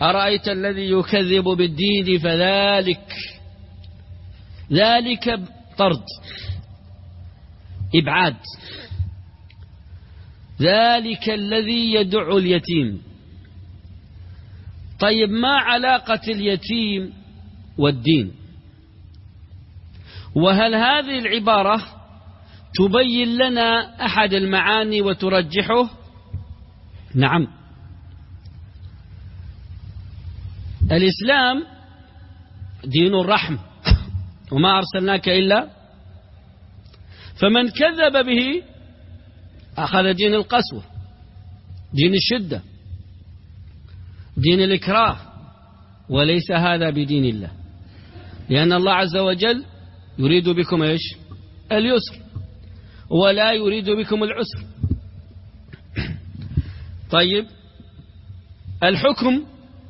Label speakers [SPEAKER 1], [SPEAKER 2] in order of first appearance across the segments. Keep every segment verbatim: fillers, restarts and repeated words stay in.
[SPEAKER 1] أرأيت الذي يكذب بالدين فذلك، ذلك طرد إبعاد، ذلك الذي يدع اليتيم. طيب ما علاقة اليتيم والدين؟ وهل هذه العبارة تبين لنا أحد المعاني وترجحه؟ نعم. الإسلام دين الرحم وما أرسلناك إلا، فمن كذب به أخذ دين القسوة، دين الشدة، دين الإكراه، وليس هذا بدين الله، لأن الله عز وجل يريد بكم إيش؟ اليسر ولا يريد بكم العسر. طيب الحكم،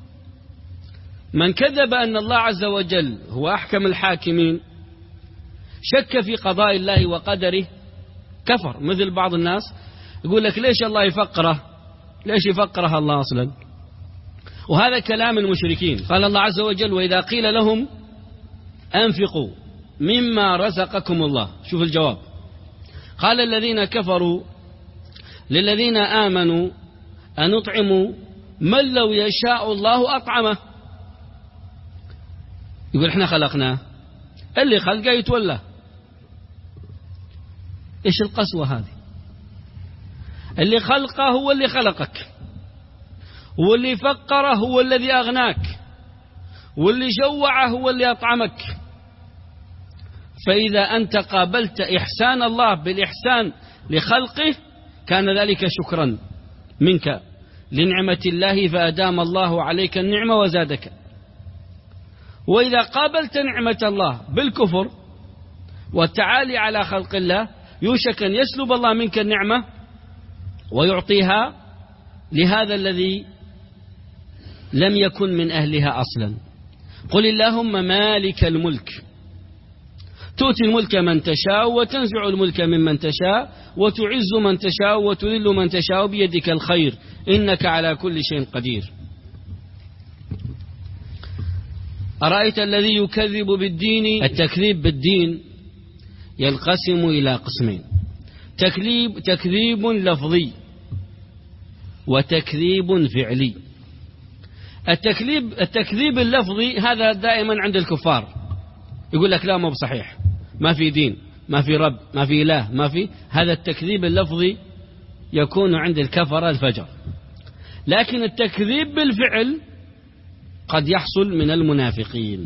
[SPEAKER 1] من كذب أن الله عز وجل هو أحكم الحاكمين، شك في قضاء الله وقدره، كفر. مثل بعض الناس يقول لك ليش الله يفقره، ليش يفقره الله أصلا؟ وهذا كلام المشركين. قال الله عز وجل وإذا قيل لهم أنفقوا مما رزقكم الله، شوف الجواب، قال الذين كفروا للذين آمنوا أنطعم من لو يشاء الله أطعمه. يقول احنا خلقناه، اللي خلقه يتولى. ايش القسوة هذه؟ اللي خلقه هو اللي خلقك، واللي فقره هو الذي أغناك، واللي جوعه هو اللي أطعمك. فإذا أنت قابلت إحسان الله بالإحسان لخلقه كان ذلك شكرا منك لنعمة الله، فأدام الله عليك النعمة وزادك. وإذا قابلت نعمة الله بالكفر والتعالي على خلق الله يوشك أن يسلب الله منك النعمة ويعطيها لهذا الذي لم يكن من أهلها أصلا. قل اللهم مالك الملك تؤتي الملك من تشاء وتنزع الملك ممن تشاء وتعز من تشاء وتذل من تشاء بيدك الخير إنك على كل شيء قدير. أرأيت الذي يكذب بالدين. التكذيب بالدين ينقسم إلى قسمين: تكذيب تكذيب لفظي وتكذيب فعلي. التكذيب التكذيب اللفظي هذا دائما عند الكفار، يقول لك لا، ما بصحيح، ما في دين، ما في رب، ما في إله، ما في. هذا التكذيب اللفظي يكون عند الكفر الفجر. لكن التكذيب بالفعل قد يحصل من المنافقين.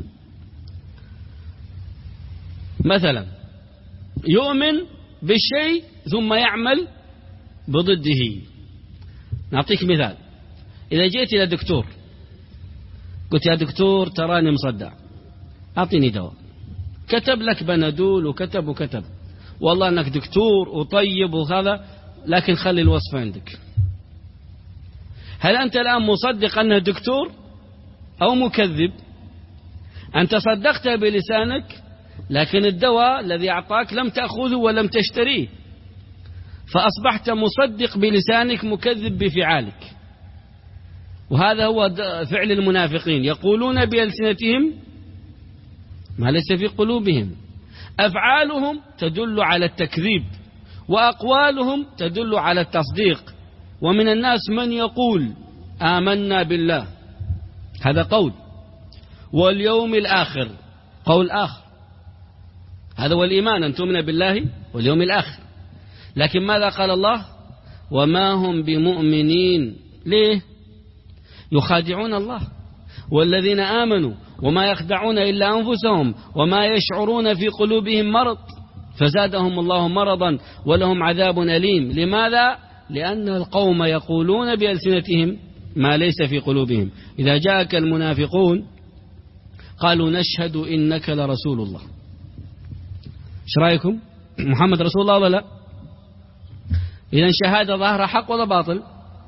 [SPEAKER 1] مثلا يؤمن بالشيء ثم يعمل بضده. نعطيك مثال: إذا جيت إلى دكتور قلت يا دكتور تراني مصدع، أعطيني دواء، كتب لك بنادول وكتب وكتب، والله أنك دكتور وطيب وهذا، لكن خلي الوصف عندك. هل أنت الآن مصدق أنه دكتور أو مكذب؟ أنت صدقته بلسانك، لكن الدواء الذي أعطاك لم تأخذه ولم تشتريه، فأصبحت مصدق بلسانك مكذب بفعالك. وهذا هو فعل المنافقين، يقولون بألسنتهم ما ليس في قلوبهم. أفعالهم تدل على التكذيب وأقوالهم تدل على التصديق. ومن الناس من يقول آمنا بالله، هذا قول، واليوم الآخر قول آخر، هذا هو الإيمان، أن تؤمن بالله واليوم الآخر. لكن ماذا قال الله؟ وما هم بمؤمنين. ليه؟ يخادعون الله والذين آمنوا وما يخدعون إلا أنفسهم وما يشعرون في قلوبهم مرض فزادهم الله مرضا ولهم عذاب أليم. لماذا؟ لأن القوم يقولون بألسنتهم ما ليس في قلوبهم. إذا جاءك المنافقون قالوا نشهد إنك لرسول الله. ايش رأيكم؟ محمد رسول الله ولا لا؟ إذا شهادة ظاهرة حق ولا باطل؟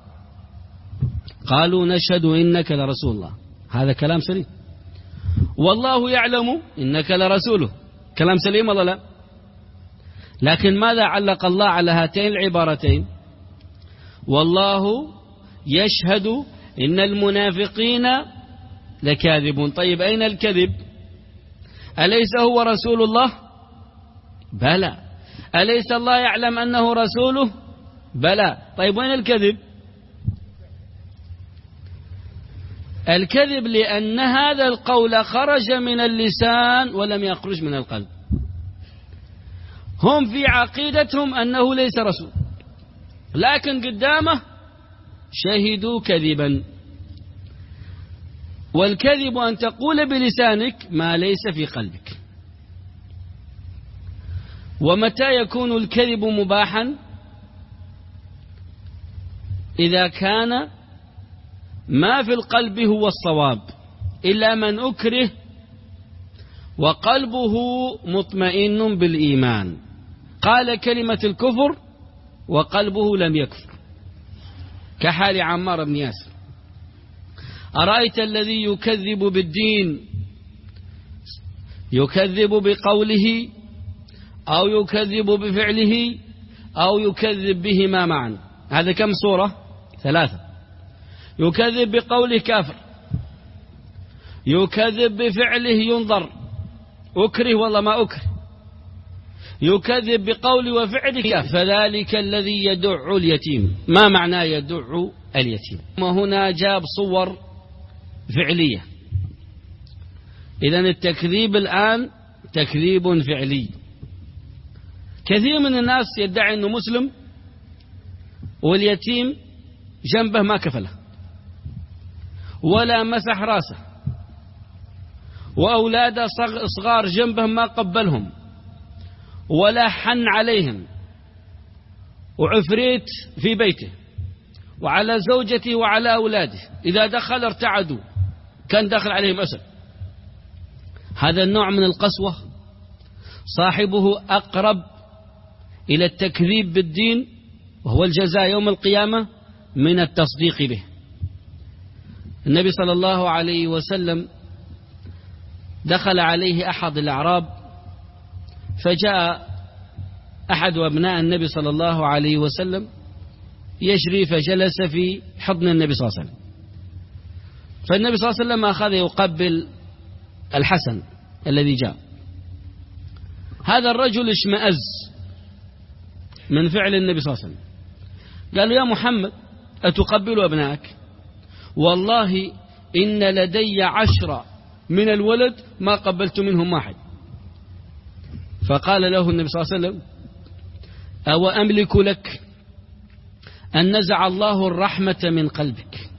[SPEAKER 1] قالوا نشهد إنك لرسول الله، هذا كلام سليم. والله يعلم إنك لرسوله، كلام سليم ولا لا؟ لكن ماذا علق الله على هاتين العبارتين؟ والله يشهد إن المنافقين لكاذبون. طيب أين الكذب؟ أليس هو رسول الله؟ بلى. أليس الله يعلم أنه رسوله؟ بلى. طيب وين الكذب؟ الكذب لأن هذا القول خرج من اللسان ولم يخرج من القلب. هم في عقيدتهم أنه ليس رسول، لكن قدامه شهدوا كذبا. والكذب أن تقول بلسانك ما ليس في قلبك. ومتى يكون الكذب مباحا؟ إذا كان ما في القلب هو الصواب، إلا من أكره وقلبه مطمئن بالإيمان، قال كلمة الكفر وقلبه لم يكفر، كحال عمار بن ياسر. أرأيت الذي يكذب بالدين، يكذب بقوله أو يكذب بفعله أو يكذب بهما معا؟ هذا كم صورة؟ ثلاثة. يكذب بقوله كافر، يكذب بفعله ينظر أكره والله ما أكره، يكذب بقوله وفعله كافر. فذلك الذي يدع اليتيم. ما معنى يدع اليتيم؟ وهنا جاب صور فعلية. إذن التكذيب الآن تكذيب فعلي. كثير من الناس يدعي أنه مسلم واليتيم جنبه ما كفله ولا مسح راسه، وأولاده صغار جنبه ما قبلهم ولا حن عليهم، وعفريت في بيته وعلى زوجته وعلى أولاده، إذا دخل ارتعدوا كان دخل عليهم أسد. هذا النوع من القسوة صاحبه أقرب إلى التكذيب بالدين، وهو الجزاء يوم القيامة من التصديق به. النبي صلى الله عليه وسلم دخل عليه أحد الأعراب، فجاء أحد أبناء النبي صلى الله عليه وسلم يجري، فجلس في حضن النبي صلى الله عليه وسلم. فالنبي صلى الله عليه وسلم أخذ يقبل الحسن الذي جاء. هذا الرجل اشمأز من فعل النبي صلى الله عليه وسلم، قال يا محمد أتقبل أبنائك؟ والله إن لدي عشرة من الولد ما قبلت منهم واحد. فقال له النبي صلى الله عليه وسلم أو أملك لك أن نزع الله الرحمة من قلبك.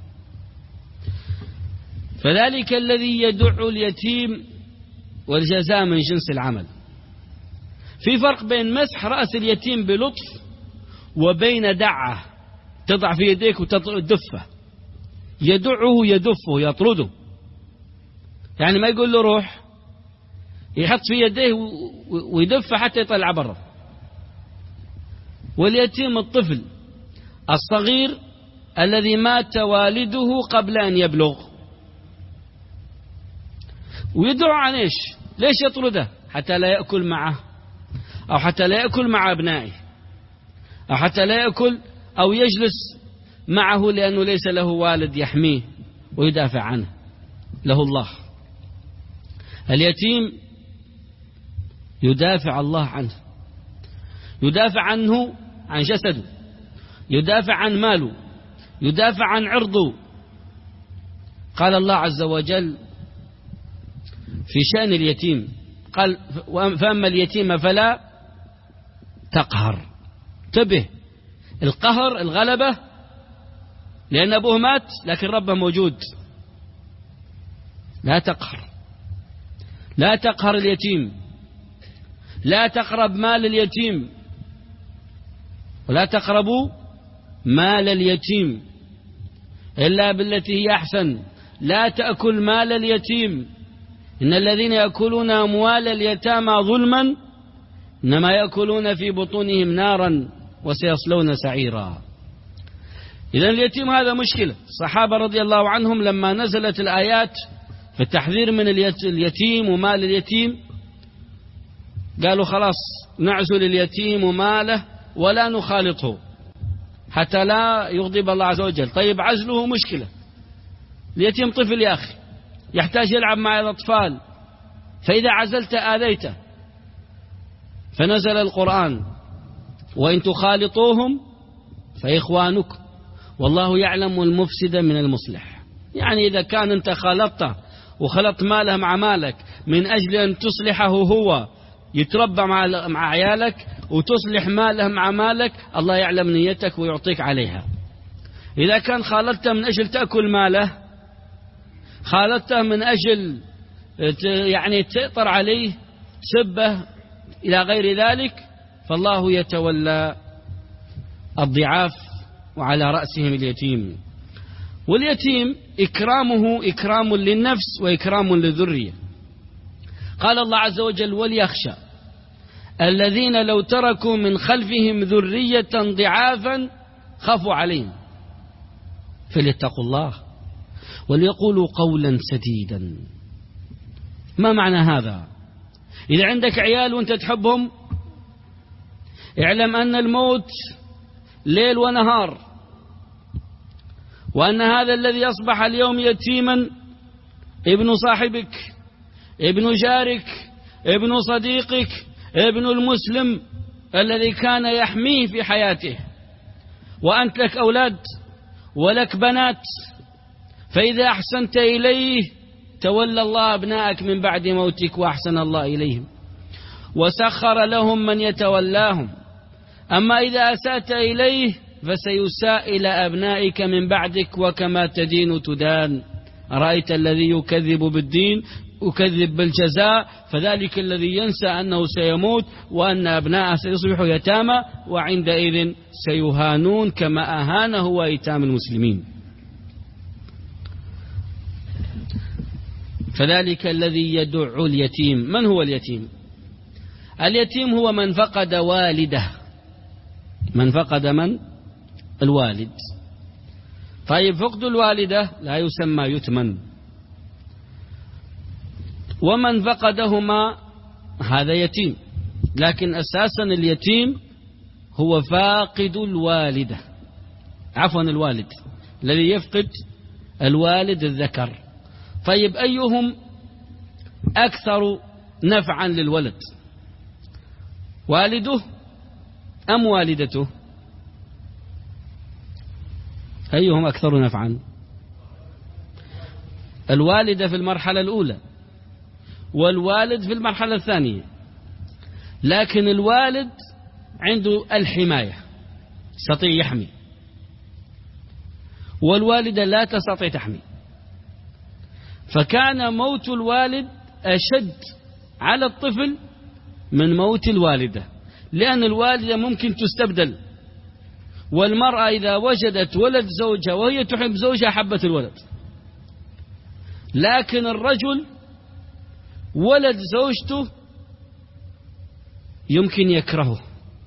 [SPEAKER 1] فذلك الذي يدع اليتيم والجزاء من جنس العمل. في فرق بين مسح رأس اليتيم بلطف وبين دعه، تضع في يديك وتدفه. يدعه يدفه يطرده، يعني ما يقول له روح، يحط في يديه ويدفه حتى يطلع برا. واليتيم الطفل الصغير الذي مات والده قبل أن يبلغ، ويدعو عن إيش؟ ليش يطرده؟ حتى لا يأكل معه، أو حتى لا يأكل مع أبنائه، أو حتى لا يأكل أو يجلس معه لأنه ليس له والد يحميه ويدافع عنه، له الله. اليتيم يدافع الله عنه، يدافع عنه عن جسده، يدافع عن ماله، يدافع عن عرضه. قال الله عز وجل في شأن اليتيم، قال فأما اليتيم فلا تقهر. انتبه، القهر الغلبة، لأن أبوه مات لكن ربه موجود. لا تقهر، لا تقهر اليتيم، لا تقرب مال اليتيم، ولا تقربوا مال اليتيم إلا بالتي هي أحسن. لا تأكل مال اليتيم، إن الذين يأكلون أموال اليتامى ظلما إنما يأكلون في بطونهم نارا وسيصلون سعيرا. إذن اليتيم هذا مشكلة. الصحابة رضي الله عنهم لما نزلت الآيات في التحذير من اليتيم ومال اليتيم قالوا خلاص نعزل اليتيم وماله ولا نخالطه حتى لا يغضب الله عز وجل. طيب عزله مشكلة، اليتيم طفل يا أخي، يحتاج يلعب مع الأطفال، فإذا عزلت آذيته. فنزل القرآن: وإن تخالطوهم فإخوانكم والله يعلم المفسد من المصلح. يعني إذا كان أنت خلطته وخلط ماله مع مالك من أجل أن تصلحه هو يتربى مع مع عيالك، وتصلح ماله مع مالك، الله يعلم نيتك ويعطيك عليها. إذا كان خالطته من أجل تأكل ماله، خالطته من أجل يعني تأطر عليه، تسبه إلى غير ذلك، فالله يتولى الضعاف وعلى رأسهم اليتيم. واليتيم إكرامه إكرام للنفس وإكرام للذرية. قال الله عز وجل: وليخشى الذين لو تركوا من خلفهم ذرية ضعافا خافوا عليهم فليتقوا الله وليقولوا قولا سديدا. ما معنى هذا؟ إذا عندك عيال وأنت تحبهم، اعلم أن الموت ليل ونهار، وأن هذا الذي أصبح اليوم يتيما ابن صاحبك، ابن جارك، ابن صديقك، ابن المسلم الذي كان يحميه في حياته. وأنت لك أولاد ولك بنات، فإذا أحسنت إليه تولى الله أبنائك من بعد موتك وأحسن الله إليهم وسخر لهم من يتولاهم. أما إذا أسأت إليه فسيساء إلى أبنائك من بعدك، وكما تدين تدان. رأيت الذي يكذب بالدين يكذب بالجزاء، فذلك الذي ينسى أنه سيموت وأن أبناءه سيصبحوا يتامى، وعندئذ سيهانون كما أهانه وأيتام المسلمين. فذلك الذي يدع اليتيم. من هو اليتيم؟ اليتيم هو من فقد والده. من فقد من؟ الوالد. طيب، فقد الوالدة لا يسمى يتما، ومن فقدهما هذا يتيم، لكن أساسا اليتيم هو فاقد الوالدة، عفوا الوالد الذي يفقد الوالد الذكر. طيب، أيهم أكثر نفعا للولد، والده أم والدته؟ أيهم أكثر نفعا؟ الوالدة في المرحلة الأولى والوالد في المرحلة الثانية، لكن الوالد عنده الحماية، يستطيع يحمي، والوالدة لا تستطيع تحمي. فكان موت الوالد أشد على الطفل من موت الوالدة، لأن الوالدة ممكن تستبدل، والمرأة إذا وجدت ولد زوجها وهي تحب زوجها حبت الولد، لكن الرجل ولد زوجته يمكن يكرهه،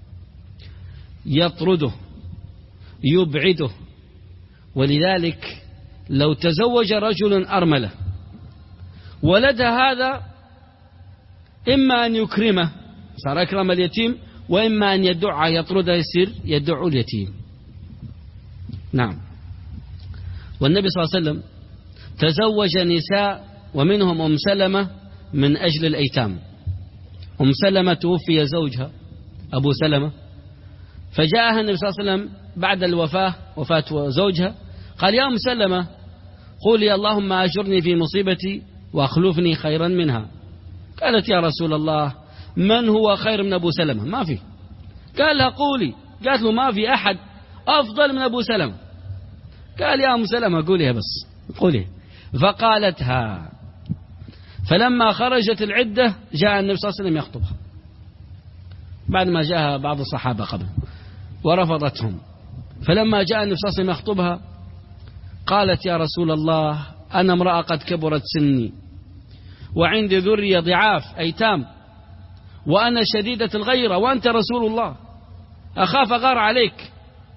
[SPEAKER 1] يطرده، يبعده. ولذلك لو تزوج رجل أرملة ولدها هذا إما أن يكرمه صار أكرم اليتيم، وإما أن يدع يطرده يصير يدع اليتيم. نعم. والنبي صلى الله عليه وسلم تزوج نساء ومنهم أم سلمة من أجل الأيتام. أم سلمة توفي زوجها أبو سلمة، فجاءها النبي صلى الله عليه وسلم بعد الوفاة وفاة زوجها، قال: يا أم سلمة قولي اللهم أجرني في مصيبتي وأخلفني خيرا منها. قالت: يا رسول الله من هو خير من أبو سلمة؟ ما في. قال لها: قولي. قالت له: ما في أحد أفضل من أبو سلمة. قال: يا أم سلمة قوليها بس، قولي. فقالتها. فلما خرجت العدة جاء النبي صلى الله عليه وسلم يخطبها، بعد ما جاء بعض الصحابة قبل ورفضتهم. فلما جاء النبي صلى الله عليه وسلم يخطبها قالت: يا رسول الله أنا امرأة قد كبرت سني وعندي ذرية ضعاف أيتام وأنا شديدة الغيرة وأنت رسول الله، أخاف أغار عليك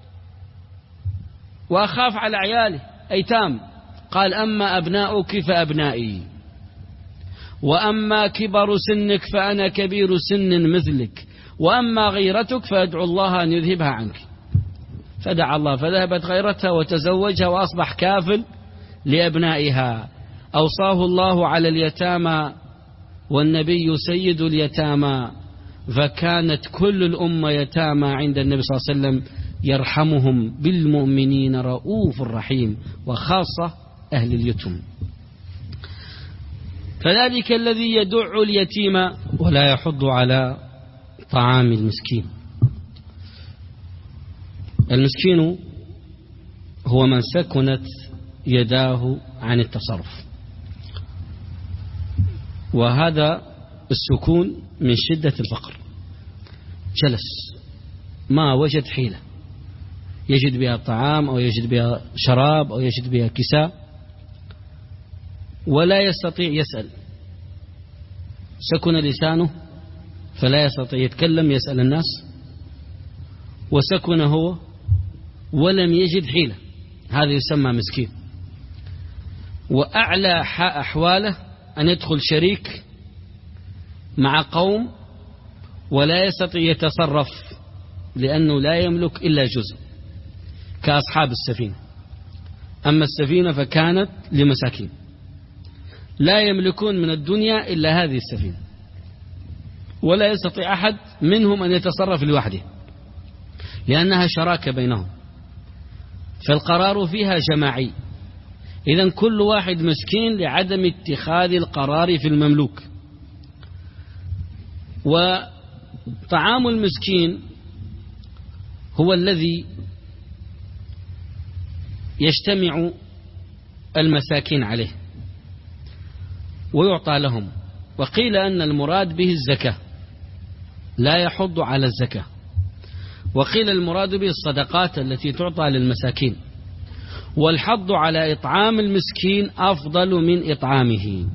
[SPEAKER 1] وأخاف على عيالي أيتام. قال: أما أبناؤك فأبنائي، وأما كبر سنك فأنا كبير سن مثلك، وأما غيرتك فأدعو الله أن يذهبها عنك. فدعا الله فذهبت غيرتها وتزوجها وأصبح كافل لأبنائها. أوصاه الله على اليتامى والنبي سيد اليتامى، فكانت كل الأمة يتامى عند النبي صلى الله عليه وسلم، يرحمهم بالمؤمنين رؤوف رحيم، وخاصة أهل اليتم. فذلك الذي يدع اليتيم ولا يحض على طعام المسكين. المسكين هو من سكنت يداه عن التصرف، وهذا السكون من شدة الفقر، جلس ما وجد حيلة يجد بها طعام أو يجد بها شراب أو يجد بها كساء، ولا يستطيع يسأل، سكن لسانه فلا يستطيع يتكلم يسأل الناس، وسكن هو ولم يجد حيلة، هذا يسمى مسكين. وأعلى أحواله أن يدخل شريك مع قوم ولا يستطيع يتصرف لأنه لا يملك إلا جزء، كأصحاب السفينة. أما السفينة فكانت لمساكين لا يملكون من الدنيا إلا هذه السفينة، ولا يستطيع أحد منهم أن يتصرف لوحده لأنها شراكة بينهم، فالقرار فيها جماعي. إذن كل واحد مسكين لعدم اتخاذ القرار في المملوك. وطعام المسكين هو الذي يجتمع المساكين عليه ويعطى لهم. وقيل أن المراد به الزكاة، لا يحض على الزكاة. وقيل المراد به الصدقات التي تعطى للمساكين. والحض على إطعام المسكين أفضل من إطعامه،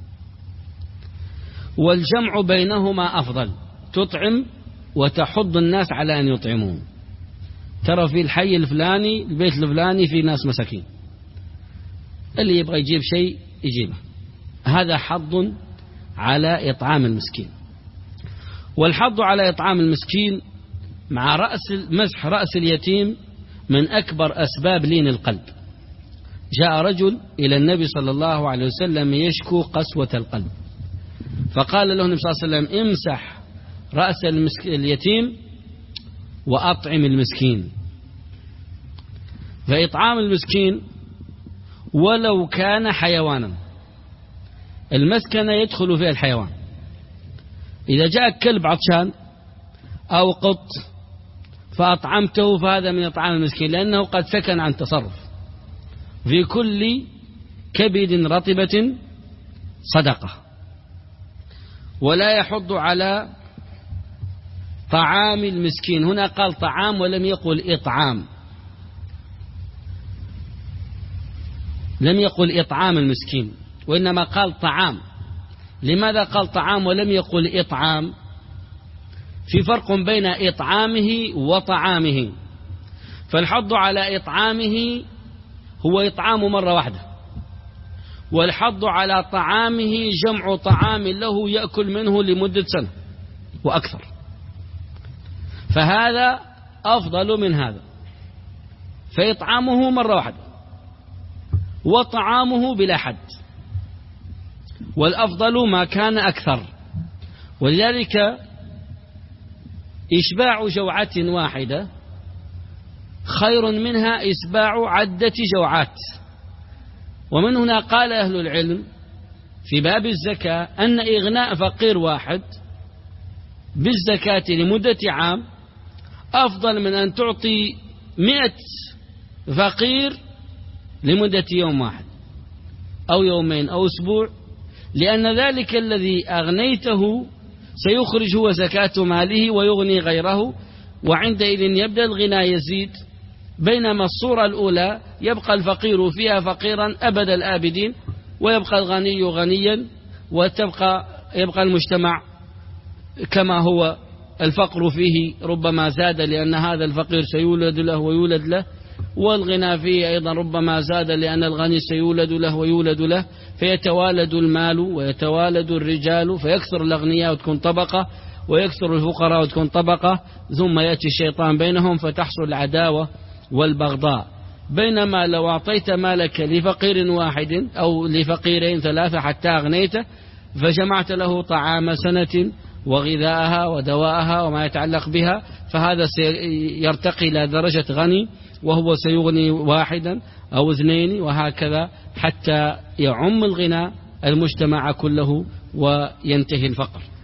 [SPEAKER 1] والجمع بينهما أفضل، تطعم وتحض الناس على أن يطعمون. ترى في الحي الفلاني البيت الفلاني في ناس مساكين، اللي يبغى يجيب شيء يجيبه، هذا حض على إطعام المسكين. والحض على إطعام المسكين مع رأس مسح رأس اليتيم من أكبر أسباب لين القلب. جاء رجل إلى النبي صلى الله عليه وسلم يشكو قسوة القلب، فقال له النبي صلى الله عليه وسلم: امسح رأس اليتيم وأطعم المسكين. فإطعام المسكين ولو كان حيوانا، المسكنة يدخل فيها الحيوان. إذا جاء كلب عطشان أو قط فأطعمته فهذا من إطعام المسكين، لأنه قد سكن عن تصرف. في كل كبد رطبة صدقة. ولا يحض على طعام المسكين، هنا قال طعام ولم يقل إطعام، لم يقل إطعام المسكين وإنما قال طعام. لماذا قال طعام ولم يقل إطعام؟ في فرق بين إطعامه وطعامه. فالحض على إطعامه هو إطعام مرة واحدة، والحض على طعامه جمع طعام له يأكل منه لمدة سنة وأكثر، فهذا أفضل من هذا. فإطعامه مرة واحدة وطعامه بلا حد، والأفضل ما كان أكثر. ولذلك إشباع جوعة واحدة خير منها إشباع عدة جوعات. ومن هنا قال أهل العلم في باب الزكاة أن إغناء فقير واحد بالزكاة لمدة عام أفضل من أن تعطي مئة فقير لمدة يوم واحد أو يومين أو أسبوع، لأن ذلك الذي أغنيته سيخرج هو زكاة ماله ويغني غيره، وعندئذ يبدأ الغنى يزيد. بينما الصورة الأولى يبقى الفقير فيها فقيرا أبد الآبدين، ويبقى الغني غنيا، وتبقى يبقى المجتمع كما هو. الفقر فيه ربما زاد لأن هذا الفقير سيولد له ويولد له، والغنى فيه أيضا ربما زاد لأن الغني سيولد له ويولد له، فيتوالد المال ويتوالد الرجال، فيكثر الأغنياء وتكون طبقة، ويكثر الفقراء وتكون طبقة، ثم يأتي الشيطان بينهم فتحصل العداوة والبغضاء. بينما لو أعطيت مالك لفقير واحد أو لفقيرين ثلاثة حتى أغنيته فجمعت له طعام سنة وغذاءها ودواءها وما يتعلق بها، فهذا سيرتقي إلى درجة غني، وهو سيغني واحدا أو اثنين وهكذا حتى يعم الغنى المجتمع كله وينتهي الفقر.